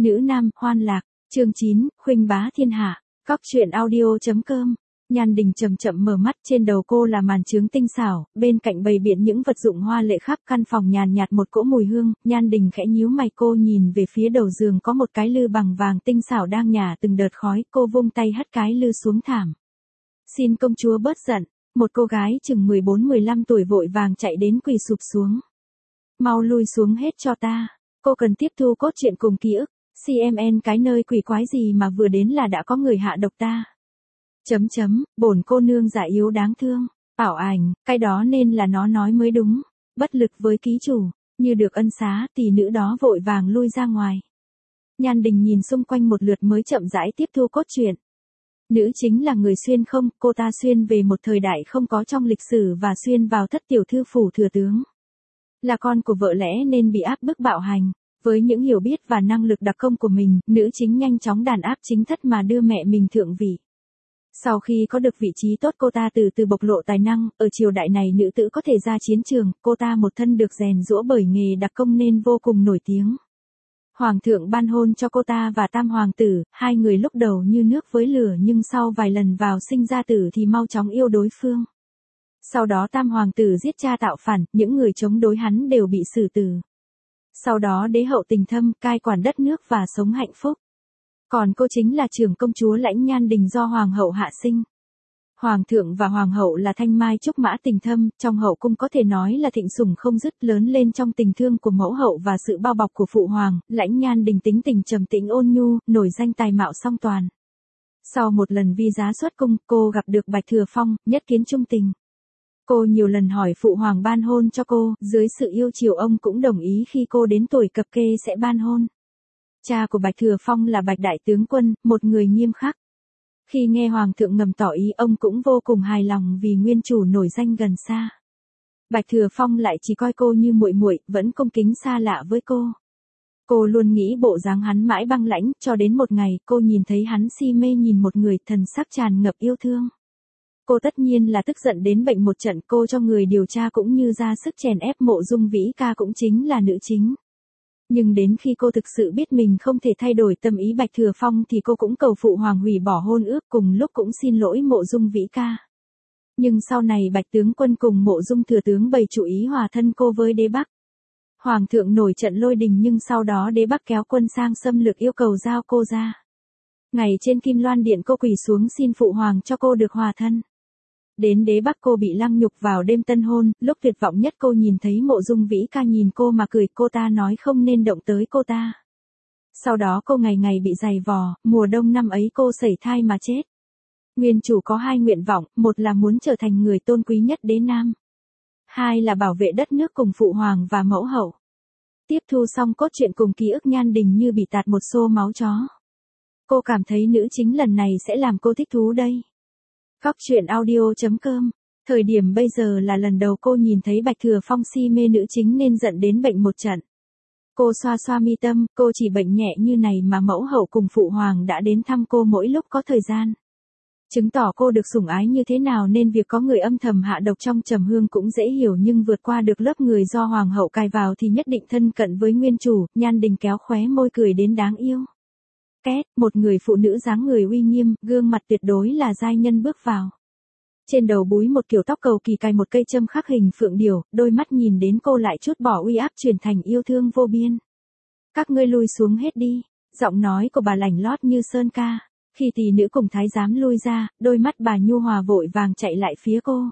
Nữ nam, hoan lạc, chương 9, khuynh bá thiên hạ, Cóc truyện audio.com. Nhan Đình chậm chậm mở mắt, trên đầu cô là màn chướng tinh xảo, bên cạnh bày biện những vật dụng hoa lệ khắp căn phòng nhàn nhạt một cỗ mùi hương. Nhan Đình khẽ nhíu mày, cô nhìn về phía đầu giường có một cái lư bằng vàng tinh xảo đang nhả từng đợt khói, cô vung tay hất cái lư xuống thảm. Xin công chúa bớt giận. Một cô gái chừng 14-15 tuổi vội vàng chạy đến quỳ sụp xuống. Mau lui xuống hết cho ta. Cô cần tiếp thu cốt truyện cùng ký ức. CMN cái nơi quỷ quái gì mà vừa đến là đã có người hạ độc ta. Bổn cô nương già yếu đáng thương. Ảo ảnh, cái đó nên là nó nói mới đúng. Bất lực với ký chủ, như được ân xá, tỷ nữ đó vội vàng lui ra ngoài. Nhan Đình nhìn xung quanh một lượt mới chậm rãi tiếp thu cốt truyện. Nữ chính là người xuyên không, cô ta xuyên về một thời đại không có trong lịch sử và xuyên vào thất tiểu thư phủ thừa tướng. Là con của vợ lẽ nên bị áp bức bạo hành. Với những hiểu biết và năng lực đặc công của mình, nữ chính nhanh chóng đàn áp chính thất mà đưa mẹ mình thượng vị. Sau khi có được vị trí tốt, cô ta từ từ bộc lộ tài năng, ở triều đại này nữ tử có thể ra chiến trường, cô ta một thân được rèn giũa bởi nghề đặc công nên vô cùng nổi tiếng. Hoàng thượng ban hôn cho cô ta và tam hoàng tử, hai người lúc đầu như nước với lửa nhưng sau vài lần vào sinh ra tử thì mau chóng yêu đối phương. Sau đó tam hoàng tử giết cha tạo phản, những người chống đối hắn đều bị xử tử. Sau đó đế hậu tình thâm, cai quản đất nước và sống hạnh phúc. Còn cô chính là trưởng công chúa Lãnh Nhan Đình do hoàng hậu hạ sinh. Hoàng thượng và hoàng hậu là thanh mai trúc mã tình thâm, trong hậu cung có thể nói là thịnh sủng không dứt, lớn lên trong tình thương của mẫu hậu và sự bao bọc của phụ hoàng. Lãnh Nhan Đình tính tình trầm tĩnh ôn nhu, nổi danh tài mạo song toàn. Sau một lần vi giá xuất cung, cô gặp được Bạch Thừa Phong, nhất kiến trung tình. Cô nhiều lần hỏi phụ hoàng ban hôn cho cô, dưới sự yêu chiều ông cũng đồng ý khi cô đến tuổi cập kê sẽ ban hôn. Cha của Bạch Thừa Phong là Bạch Đại Tướng Quân, một người nghiêm khắc. Khi nghe hoàng thượng ngầm tỏ ý, ông cũng vô cùng hài lòng vì nguyên chủ nổi danh gần xa. Bạch Thừa Phong lại chỉ coi cô như muội muội, vẫn cung kính xa lạ với cô. Cô luôn nghĩ bộ dáng hắn mãi băng lãnh, cho đến một ngày cô nhìn thấy hắn si mê nhìn một người, thần sắc tràn ngập yêu thương. Cô tất nhiên là tức giận đến bệnh một trận, cô cho người điều tra cũng như ra sức chèn ép Mộ Dung Vĩ Ca cũng chính là nữ chính. Nhưng đến khi cô thực sự biết mình không thể thay đổi tâm ý Bạch Thừa Phong thì cô cũng cầu phụ hoàng hủy bỏ hôn ước, cùng lúc cũng xin lỗi Mộ Dung Vĩ Ca. Nhưng sau này Bạch Tướng Quân cùng Mộ Dung Thừa Tướng bày chủ ý hòa thân cô với đế Bắc. Hoàng thượng nổi trận lôi đình nhưng sau đó đế Bắc kéo quân sang xâm lược yêu cầu giao cô ra. Ngày trên Kim Loan Điện cô quỳ xuống xin phụ hoàng cho cô được hòa thân. Đến đế Bắc cô bị lăng nhục vào đêm tân hôn, lúc tuyệt vọng nhất cô nhìn thấy Mộ Dung Vĩ Ca nhìn cô mà cười, cô ta nói không nên động tới cô ta. Sau đó cô ngày ngày bị giày vò, mùa đông năm ấy cô sẩy thai mà chết. Nguyên chủ có hai nguyện vọng, một là muốn trở thành người tôn quý nhất đế nam. Hai là bảo vệ đất nước cùng phụ hoàng và mẫu hậu. Tiếp thu xong cốt truyện cùng ký ức, Nhan Đình như bị tạt một xô máu chó. Cô cảm thấy nữ chính lần này sẽ làm cô thích thú đây. Cóc truyện audio.com. Thời điểm bây giờ là lần đầu cô nhìn thấy Bạch Thừa Phong si mê nữ chính nên giận đến bệnh một trận. Cô xoa xoa mi tâm, cô chỉ bệnh nhẹ như này mà mẫu hậu cùng phụ hoàng đã đến thăm cô mỗi lúc có thời gian. Chứng tỏ cô được sủng ái như thế nào nên việc có người âm thầm hạ độc trong trầm hương cũng dễ hiểu, nhưng vượt qua được lớp người do hoàng hậu cài vào thì nhất định thân cận với nguyên chủ. Nhan Đình kéo khóe môi cười đến đáng yêu. Két, một người phụ nữ dáng người uy nghiêm, gương mặt tuyệt đối là giai nhân bước vào. Trên đầu búi một kiểu tóc cầu kỳ, cài một cây châm khắc hình phượng điểu, đôi mắt nhìn đến cô lại trút bỏ uy áp chuyển thành yêu thương vô biên. Các ngươi lui xuống hết đi, giọng nói của bà lảnh lót như sơn ca. Khi tỷ nữ cùng thái giám lui ra, đôi mắt bà nhu hòa vội vàng chạy lại phía cô.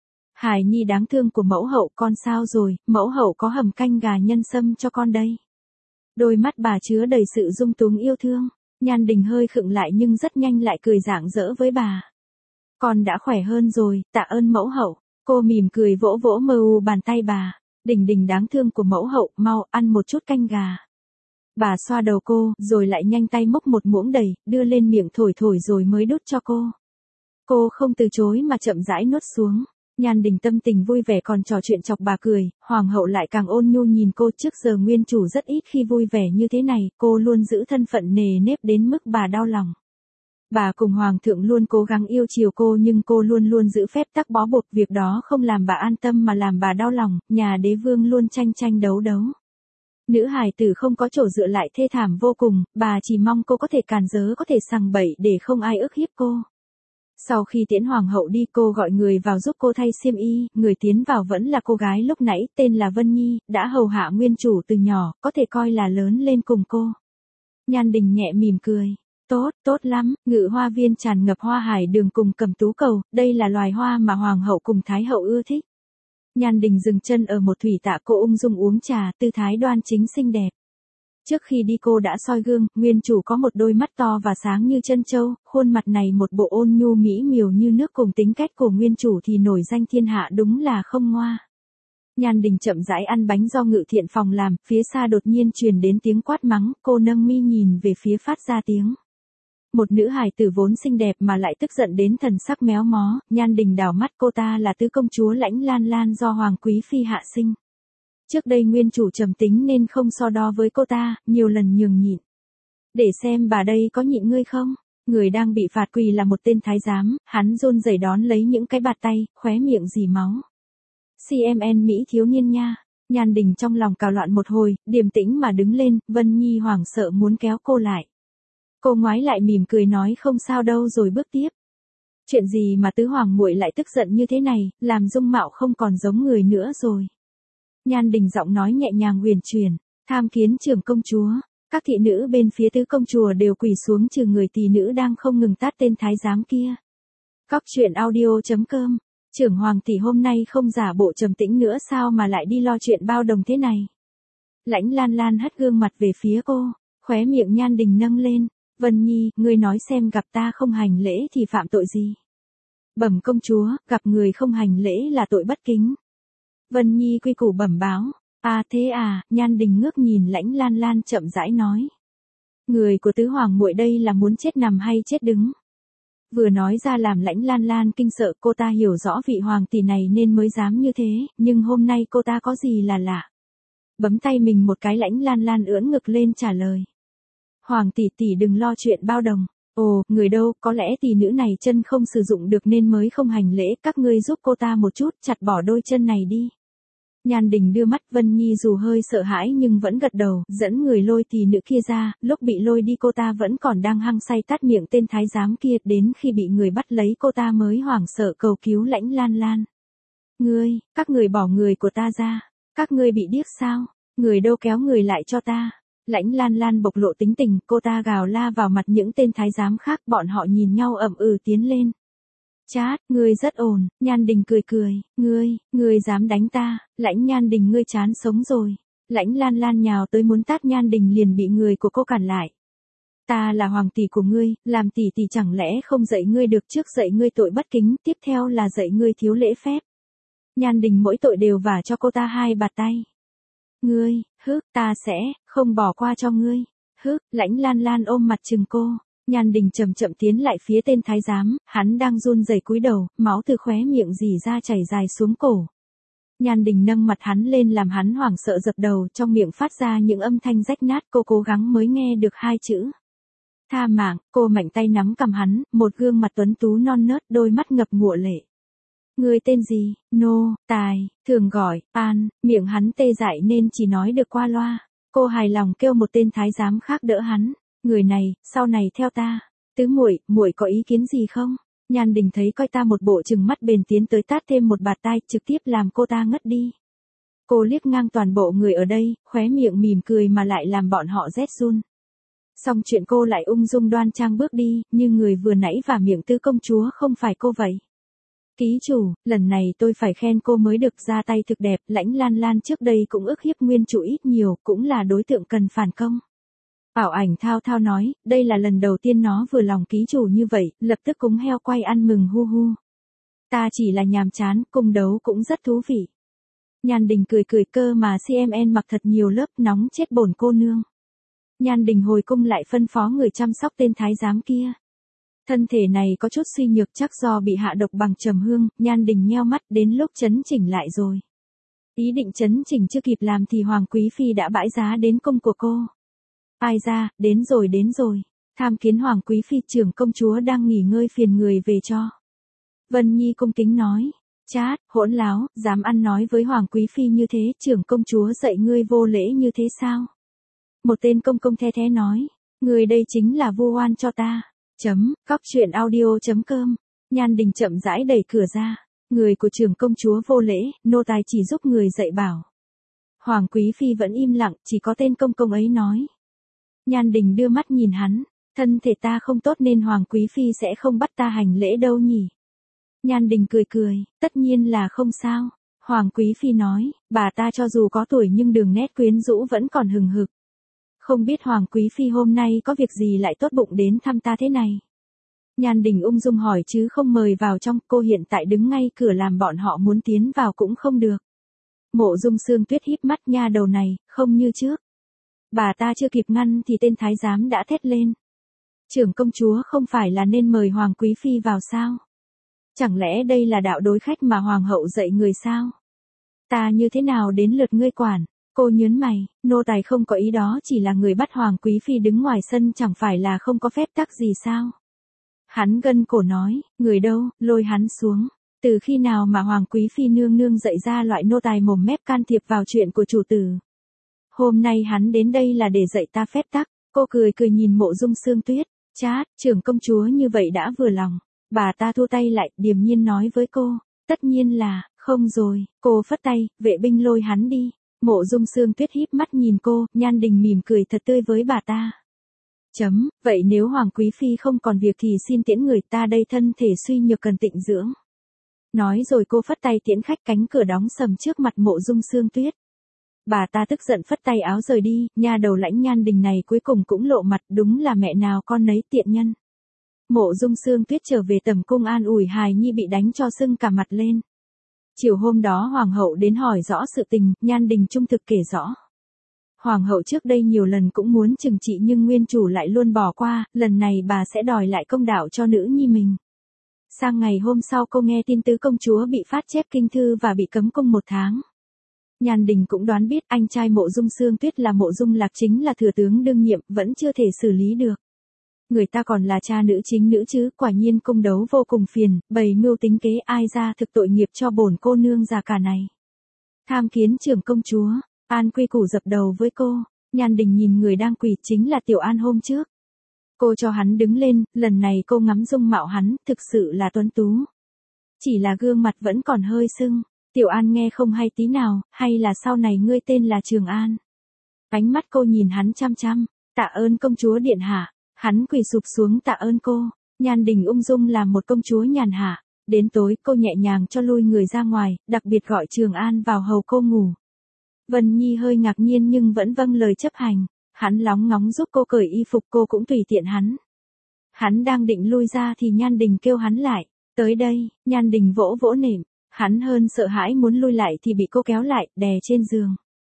Hải nhi đáng thương của mẫu hậu, con sao rồi, mẫu hậu có hầm canh gà nhân sâm cho con đây. Đôi mắt bà chứa đầy sự dung túng yêu thương. Nhan Đình hơi khựng lại nhưng rất nhanh lại cười rạng rỡ với bà. Con đã khỏe hơn rồi, tạ ơn mẫu hậu. Cô mỉm cười vỗ vỗ mờ u bàn tay bà. Đình Đình đáng thương của mẫu hậu, mau ăn một chút canh gà. Bà xoa đầu cô, rồi lại nhanh tay múc một muỗng đầy, đưa lên miệng thổi thổi rồi mới đút cho cô. Cô không từ chối mà chậm rãi nuốt xuống. Nhan Đình tâm tình vui vẻ còn trò chuyện chọc bà cười, hoàng hậu lại càng ôn nhu nhìn cô. Trước giờ nguyên chủ rất ít khi vui vẻ như thế này, cô luôn giữ thân phận nề nếp đến mức bà đau lòng. Bà cùng hoàng thượng luôn cố gắng yêu chiều cô nhưng cô luôn luôn giữ phép tắc bó buộc, việc đó không làm bà an tâm mà làm bà đau lòng. Nhà đế vương luôn tranh tranh đấu đấu. Nữ hài tử không có chỗ dựa lại thê thảm vô cùng, bà chỉ mong cô có thể càn rỡ có thể sằng bậy để không ai ức hiếp cô. Sau khi tiễn hoàng hậu đi cô gọi người vào giúp cô thay xiêm y, người tiến vào vẫn là cô gái lúc nãy tên là Vân Nhi, đã hầu hạ nguyên chủ từ nhỏ, có thể coi là lớn lên cùng cô. Nhan Đình nhẹ mỉm cười. Tốt, tốt lắm, ngự hoa viên tràn ngập hoa hải đường cùng cầm tú cầu, đây là loài hoa mà hoàng hậu cùng thái hậu ưa thích. Nhan Đình dừng chân ở một thủy tạ cô ung dung uống trà, tư thái đoan chính xinh đẹp. Trước khi đi cô đã soi gương, nguyên chủ có một đôi mắt to và sáng như chân châu, khuôn mặt này một bộ ôn nhu mỹ miều như nước cùng tính cách của nguyên chủ thì nổi danh thiên hạ đúng là không ngoa. Nhan Đình chậm rãi ăn bánh do Ngự Thiện phòng làm, phía xa đột nhiên truyền đến tiếng quát mắng, cô nâng mi nhìn về phía phát ra tiếng. Một nữ hài tử vốn xinh đẹp mà lại tức giận đến thần sắc méo mó, Nhan Đình đảo mắt cô ta là tứ công chúa Lãnh Lan Lan do Hoàng Quý Phi hạ sinh. Trước đây nguyên chủ trầm tính nên không so đo với cô ta, nhiều lần nhường nhịn. Để xem bà đây có nhịn ngươi không? Người đang bị phạt quỳ là một tên thái giám, hắn run rẩy đón lấy những cái bạt tay, khóe miệng rỉ máu. CMN Mỹ thiếu niên nha. Nhan Đình trong lòng cào loạn một hồi, điềm tĩnh mà đứng lên, Vân Nhi hoảng sợ muốn kéo cô lại. Cô ngoái lại mỉm cười nói không sao đâu rồi bước tiếp. Chuyện gì mà tứ hoàng muội lại tức giận như thế này, làm dung mạo không còn giống người nữa rồi. Nhan Đình giọng nói nhẹ nhàng huyền chuyển, tham kiến trưởng công chúa. Các thị nữ bên phía tứ công chùa đều quỳ xuống trừ người tỷ nữ đang không ngừng tát tên thái giám kia. Cóc truyện audio.com. Trưởng hoàng tỷ hôm nay không giả bộ trầm tĩnh nữa sao mà lại đi lo chuyện bao đồng thế này. Lãnh Lan Lan hất gương mặt về phía cô, khóe miệng Nhan Đình nâng lên. Vân Nhi, ngươi nói xem gặp ta không hành lễ thì phạm tội gì? Bẩm công chúa, gặp người không hành lễ là tội bất kính. Vân Nhi quy củ bẩm báo. À thế à, Nhan Đình ngước nhìn Lãnh Lan Lan chậm rãi nói. Người của tứ hoàng muội đây là muốn chết nằm hay chết đứng? Vừa nói ra làm Lãnh Lan Lan kinh sợ, cô ta hiểu rõ vị hoàng tỷ này nên mới dám như thế, nhưng hôm nay cô ta có gì là lạ. Bấm tay mình một cái, Lãnh Lan Lan ưỡn ngực lên trả lời. Hoàng tỷ tỷ đừng lo chuyện bao đồng. Ồ, người đâu, có lẽ tỷ nữ này chân không sử dụng được nên mới không hành lễ, các ngươi giúp cô ta một chút, chặt bỏ đôi chân này đi. Nhan Đình đưa mắt, Vân Nhi dù hơi sợ hãi nhưng vẫn gật đầu, dẫn người lôi tỷ nữ kia ra, lúc bị lôi đi cô ta vẫn còn đang hăng say tát miệng tên thái giám kia, đến khi bị người bắt lấy cô ta mới hoảng sợ cầu cứu Lãnh Lan Lan. Các người bỏ người của ta ra, các ngươi bị điếc sao, người đâu kéo người lại cho ta. Lãnh Lan Lan bộc lộ tính tình, cô ta gào la vào mặt những tên thái giám khác, bọn họ nhìn nhau ậm tiến lên. Chát, ngươi rất ổn. Nhan Đình cười cười, ngươi dám đánh ta, Lãnh Nhan Đình ngươi chán sống rồi. Lãnh Lan Lan nhào tới muốn tát Nhan Đình liền bị người của cô cản lại. Ta là hoàng tỷ của ngươi, làm tỷ tỷ chẳng lẽ không dạy ngươi được, trước dạy ngươi tội bất kính, tiếp theo là dạy ngươi thiếu lễ phép. Nhan Đình mỗi tội đều vả cho cô ta 2 bạt tay. Ta sẽ không bỏ qua cho ngươi. Lãnh Lan Lan ôm mặt trừng cô. Nhan Đình chậm chậm tiến lại phía tên thái giám, hắn đang run rẩy cúi đầu, máu từ khóe miệng rỉ ra chảy dài xuống cổ. Nhan Đình nâng mặt hắn lên làm hắn hoảng sợ dập đầu, trong miệng phát ra những âm thanh rách nát, cô cố gắng mới nghe được 2 chữ. Tha mạng, cô mạnh tay nắm cầm hắn, một gương mặt tuấn tú non nớt, đôi mắt ngập ngụa lệ. Người tên gì? Tài, thường gọi, An, miệng hắn tê dại nên chỉ nói được qua loa. Cô hài lòng kêu một tên thái giám khác đỡ hắn. Người này, sau này theo ta. Tứ muội có ý kiến gì không? Nhan Đình thấy coi ta một bộ trừng mắt bền tiến tới tát thêm một bạt tai, trực tiếp làm cô ta ngất đi. Cô liếc ngang toàn bộ người ở đây, khóe miệng mỉm cười mà lại làm bọn họ rét run. Xong chuyện cô lại ung dung đoan trang bước đi, như người vừa nãy vả miệng tứ công chúa không phải cô vậy. Ký chủ, lần này tôi phải khen cô mới được, ra tay thực đẹp, Lãnh Lan Lan trước đây cũng ức hiếp nguyên chủ ít nhiều, cũng là đối tượng cần phản công. Ảo Ảnh thao thao nói, đây là lần đầu tiên nó vừa lòng ký chủ như vậy, lập tức cúng heo quay ăn mừng hu hu. Ta chỉ là nhàm chán, cung đấu cũng rất thú vị. Nhan Đình cười cười, cơ mà CMN mặc thật nhiều lớp, nóng chết bổn cô nương. Nhan Đình hồi cung lại phân phó người chăm sóc tên thái giám kia. Thân thể này có chút suy nhược, chắc do bị hạ độc bằng trầm hương, Nhan Đình nheo mắt, đến lúc chấn chỉnh lại rồi. Ý định chấn chỉnh chưa kịp làm thì Hoàng Quý Phi đã bãi giá đến cung của cô. Ai ra, đến rồi. Tham kiến Hoàng Quý Phi, trưởng công chúa đang nghỉ ngơi phiền người về cho. Vân Nhi cung kính nói. Chát, hỗn láo, dám ăn nói với Hoàng Quý Phi như thế, trưởng công chúa dạy ngươi vô lễ như thế sao? Một tên công công the thế nói, người đây chính là vu oan cho ta. Cóc truyện audio.com. Nhan Đình chậm rãi đẩy cửa ra. Người của trưởng công chúa vô lễ, nô tài chỉ giúp người dạy bảo. Hoàng Quý Phi vẫn im lặng, chỉ có tên công công ấy nói. Nhan Đình đưa mắt nhìn hắn, thân thể ta không tốt nên Hoàng Quý Phi sẽ không bắt ta hành lễ đâu nhỉ. Nhan Đình cười cười, tất nhiên là không sao. Hoàng Quý Phi nói, bà ta cho dù có tuổi nhưng đường nét quyến rũ vẫn còn hừng hực. Không biết Hoàng Quý Phi hôm nay có việc gì lại tốt bụng đến thăm ta thế này. Nhan Đình ung dung hỏi chứ không mời vào trong, cô hiện tại đứng ngay cửa làm bọn họ muốn tiến vào cũng không được. Mộ Dung Sương Tuyết híp mắt, nha đầu này, không như trước. Bà ta chưa kịp ngăn thì tên thái giám đã thét lên. Trưởng công chúa không phải là nên mời Hoàng Quý Phi vào sao? Chẳng lẽ đây là đạo đối khách mà Hoàng hậu dạy người sao? Ta như thế nào đến lượt ngươi quản? Cô nhớn mày, nô tài không có ý đó, chỉ là người bắt Hoàng Quý Phi đứng ngoài sân chẳng phải là không có phép tắc gì sao? Hắn gân cổ nói, người đâu, lôi hắn xuống. Từ khi nào mà Hoàng Quý Phi nương nương dạy ra loại nô tài mồm mép can thiệp vào chuyện của chủ tử? Hôm nay hắn đến đây là để dạy ta phép tắc. Cô cười cười nhìn Mộ Dung Sương Tuyết. Chát, trưởng công chúa như vậy đã vừa lòng. Bà ta thu tay lại, điềm nhiên nói với cô. Tất nhiên là, không rồi. Cô phất tay, vệ binh lôi hắn đi. Mộ Dung Sương Tuyết híp mắt nhìn cô, Nhan Đình mỉm cười thật tươi với bà ta. Vậy nếu Hoàng Quý Phi không còn việc thì xin tiễn người, ta đây thân thể suy nhược cần tịnh dưỡng. Nói rồi cô phất tay tiễn khách, cánh cửa đóng sầm trước mặt Mộ Dung Sương Tuyết. Bà ta tức giận phất tay áo rời đi, nha đầu lãnh Nhan Đình này cuối cùng cũng lộ mặt, đúng là mẹ nào con nấy tiện nhân. Mộ Dung Sương Tuyết trở về tầm cung an ủi hài nhi bị đánh cho sưng cả mặt lên. Chiều hôm đó Hoàng hậu đến hỏi rõ sự tình, Nhan Đình trung thực kể rõ. Hoàng hậu trước đây nhiều lần cũng muốn trừng trị nhưng nguyên chủ lại luôn bỏ qua, lần này bà sẽ đòi lại công đạo cho nữ nhi mình. Sang ngày hôm sau cô nghe tin tứ công chúa bị phát chép kinh thư và bị cấm cung 1 tháng. Nhan Đình cũng đoán biết anh trai Mộ Dung Sương Tuyết là Mộ Dung Lạc chính là thừa tướng đương nhiệm, vẫn chưa thể xử lý được. Người ta còn là cha nữ chính nữ chứ, quả nhiên cung đấu vô cùng phiền, bày mưu tính kế, ai ra thực tội nghiệp cho bổn cô nương già cả này. Tham kiến trưởng công chúa, An Quy Củ dập đầu với cô. Nhan Đình nhìn người đang quỳ chính là Tiểu An hôm trước. Cô cho hắn đứng lên, lần này cô ngắm dung mạo hắn, thực sự là tuấn tú. Chỉ là gương mặt vẫn còn hơi sưng. Tiểu An nghe không hay tí nào, hay là sau này ngươi tên là Trường An? Ánh mắt cô nhìn hắn chăm chăm, tạ ơn công chúa điện hạ. Hắn quỳ sụp xuống tạ ơn cô. Nhan Đình ung dung làm một công chúa nhàn hạ. Đến tối cô nhẹ nhàng cho lui người ra ngoài, đặc biệt gọi Trường An vào hầu cô ngủ. Vân Nhi hơi ngạc nhiên nhưng vẫn vâng lời chấp hành. Hắn lóng ngóng giúp cô cởi y phục, cô cũng tùy tiện hắn. Hắn đang định lui ra thì Nhan Đình kêu hắn lại. Tới đây, Nhan Đình vỗ vỗ nệm. Hắn hơn sợ hãi muốn lui lại thì bị cô kéo lại, đè trên giường.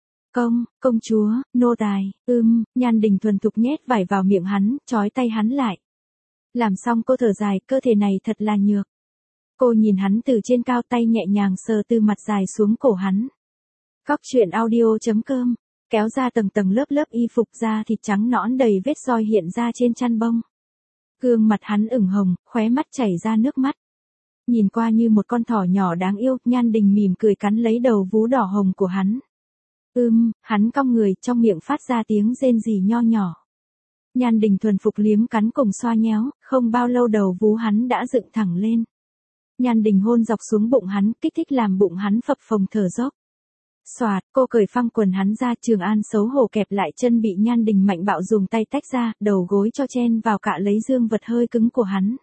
Công chúa, nô tài, Nhan Đình thuần thục nhét vải vào miệng hắn, trói tay hắn lại. Làm xong cô thở dài, cơ thể này thật là nhược. Cô nhìn hắn từ trên cao, tay nhẹ nhàng sờ từ mặt dài xuống cổ hắn. Cóc truyện audio.com, kéo ra tầng tầng lớp lớp y phục, da thịt trắng nõn đầy vết roi hiện ra trên chăn bông. Gương mặt hắn ửng hồng, khóe mắt chảy ra nước mắt. Nhìn qua như một con thỏ nhỏ đáng yêu, Nhan Đình mỉm cười cắn lấy đầu vú đỏ hồng của hắn. Hắn cong người, trong miệng phát ra tiếng rên rỉ nho nhỏ. Nhan Đình thuần phục liếm cắn cùng xoa nhéo, không bao lâu đầu vú hắn đã dựng thẳng lên. Nhan Đình hôn dọc xuống bụng hắn, kích thích làm bụng hắn phập phồng thở dốc. Xoạt, cô cởi phăng quần hắn ra, Trường An xấu hổ kẹp lại chân bị Nhan Đình mạnh bạo dùng tay tách ra, đầu gối cho chen vào cạ lấy dương vật hơi cứng của hắn.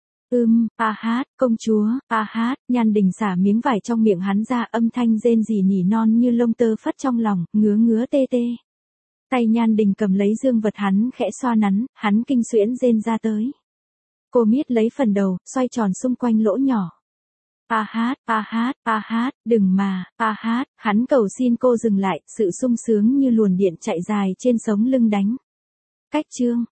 Công chúa, Nhan Đình xả miếng vải trong miệng hắn ra, âm thanh rên rỉ nỉ non như lông tơ phất trong lòng, ngứa ngứa tê tê. Tay Nhan Đình cầm lấy dương vật hắn khẽ xoa nắn, hắn kinh xuyễn rên ra tới. Cô miết lấy phần đầu, xoay tròn xung quanh lỗ nhỏ. Đừng mà, hắn cầu xin cô dừng lại, sự sung sướng như luồn điện chạy dài trên sống lưng đánh. Cách chương.